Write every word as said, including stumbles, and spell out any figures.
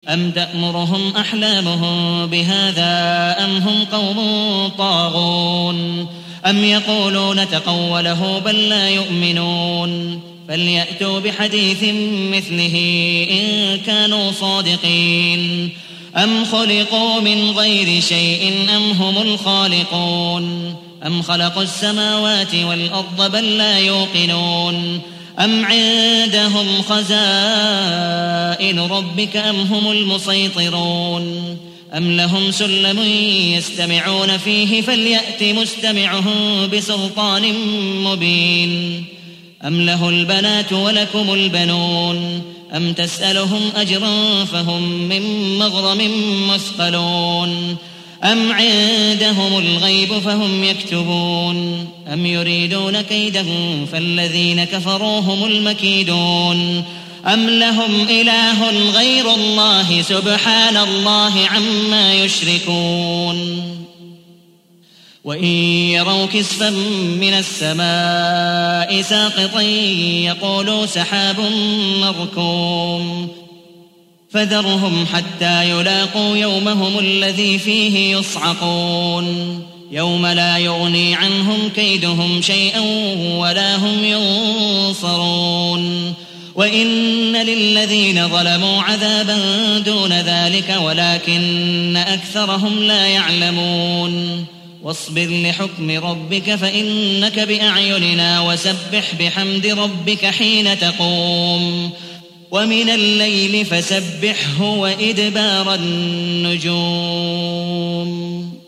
أم تأمرهم أحلامهم بهذا أم هم قوم طاغون أم يقولون تقوله بل لا يؤمنون فليأتوا بحديث مثله إن كانوا صادقين أم خلقوا من غير شيء أم هم الخالقون أم خلقوا السماوات والأرض بل لا يوقنون أم عندهم خزائن ربك أم هم المسيطرون أم لهم سلم يستمعون فيه فليأت مستمعهم بسلطان مبين أم له البنات ولكم البنون أم تسألهم أجرا فهم من مغرم مثقلون أم عندهم الغيب فهم يكتبون أم يريدون كيدا فالذين كفروا هم المكيدون أم لهم إله غير الله سبحان الله عما يشركون وإن يروا كسفا من السماء ساقطا يقولوا سحاب مركوم فذرهم حتى يلاقوا يومهم الذي فيه يصعقون يوم لا يغني عنهم كيدهم شيئا ولا هم ينصرون وإن للذين ظلموا عذابا دون ذلك ولكن أكثرهم لا يعلمون واصبر لحكم ربك فإنك بأعيننا وسبح بحمد ربك حين تقوم ومن الليل فسبحه وإدبار النجوم